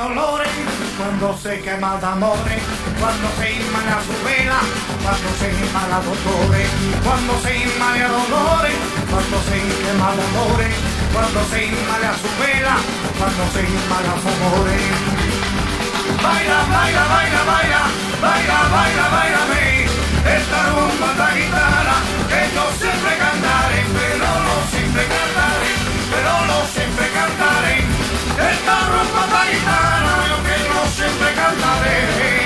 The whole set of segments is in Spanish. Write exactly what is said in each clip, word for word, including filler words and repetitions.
dolores, cuando se quema de amores, cuando se inmala su vela, cuando se inmala dolores, cuando se inmala dolores, cuando se quema de amores, cuando se inmala su vela, cuando se inmala su amores. Baila, baila, baila, baila, baila, baila, baila, esta rumba, esta guitarra, que yo siempre cantaré, pero no siempre cantaré, pero no siempre cantaré, esta rumba, esta guitarra, yo que no siempre cantaré.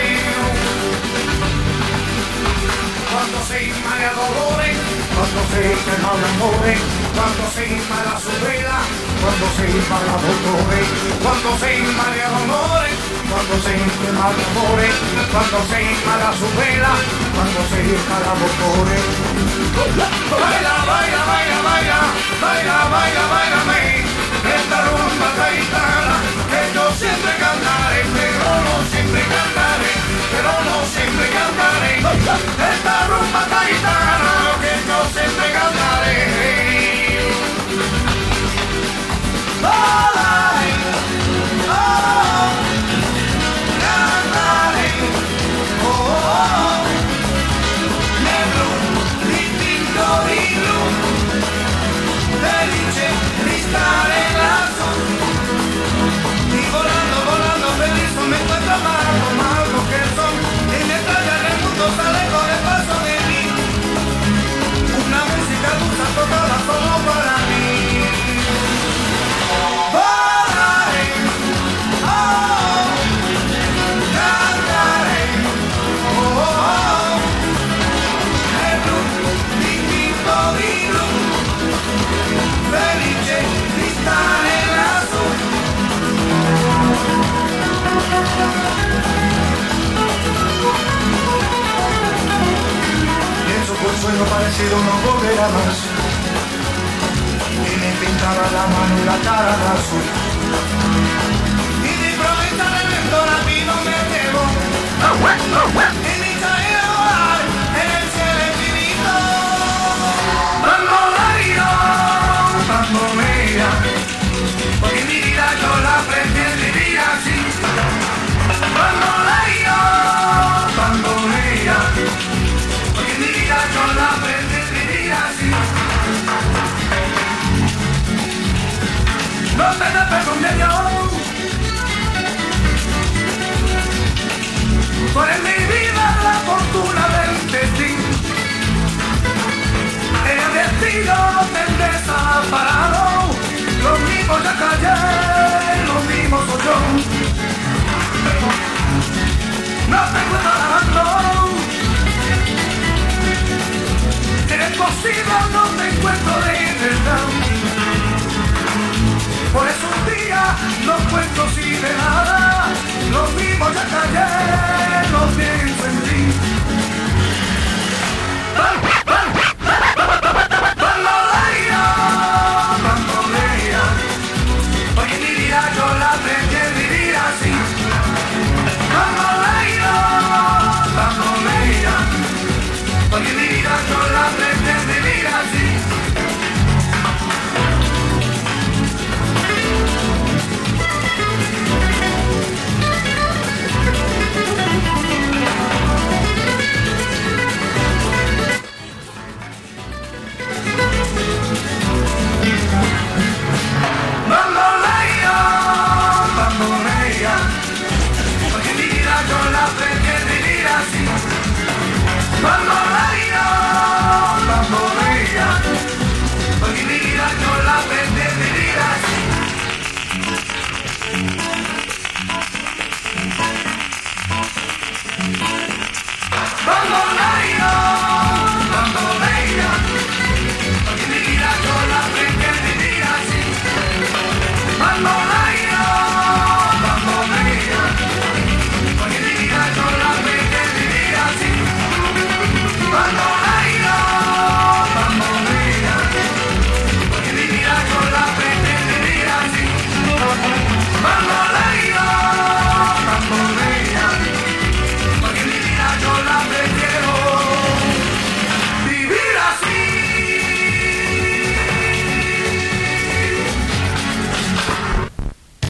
Cuando se inmala dolores, cuando se quema de amores, cuando se inmala su vela, cuando se inmala dolores, cuando se inmala dolores, cuando se quema de amores, cuando se inmala su vela, cuando se inmala dolores. Baila, baila, baila, baila, baila, baila, baila, esta rumba, esta guitarra, que yo siempre cantaré, pero no siempre cantaré, pero no siempre cantaré, esta rumba, esta guitarra, que yo siempre cantaré. Oh, oh, cantaré, oh, oh, negro, distinto y blu, felice di stare lassù, y volando, volando feliz me encuentro amado, amado que son, y mientras viaja el mundo sale con el paso de mí, una música dulce tocada solo para mí. Volaré, oh, cantaré, oh, oh, nel blu, distinto di blu, felice di stare lassù. Pienso que un sueño parecido no volverá más, y me pintaba la mano y la cara de azul, y de improviso el viento latino me llevó, y mi caída a volar en el cielo infinito. Bamboleo, bambolea, porque mi vida yo la aprendí a vivir así. Bamboleo, bambolea, porque mi vida yo la aprendí a vivir así. No te me pregunté yo, por en mi vida la fortuna del destino, el destino me desamparado, lo mismo ya callé, lo mismo soy yo. No te encuentro trabajando, eres posible, no te encuentro de verdad. Por eso un día no cuento sin de nada, lo mismo ya callé, no pienso en ti.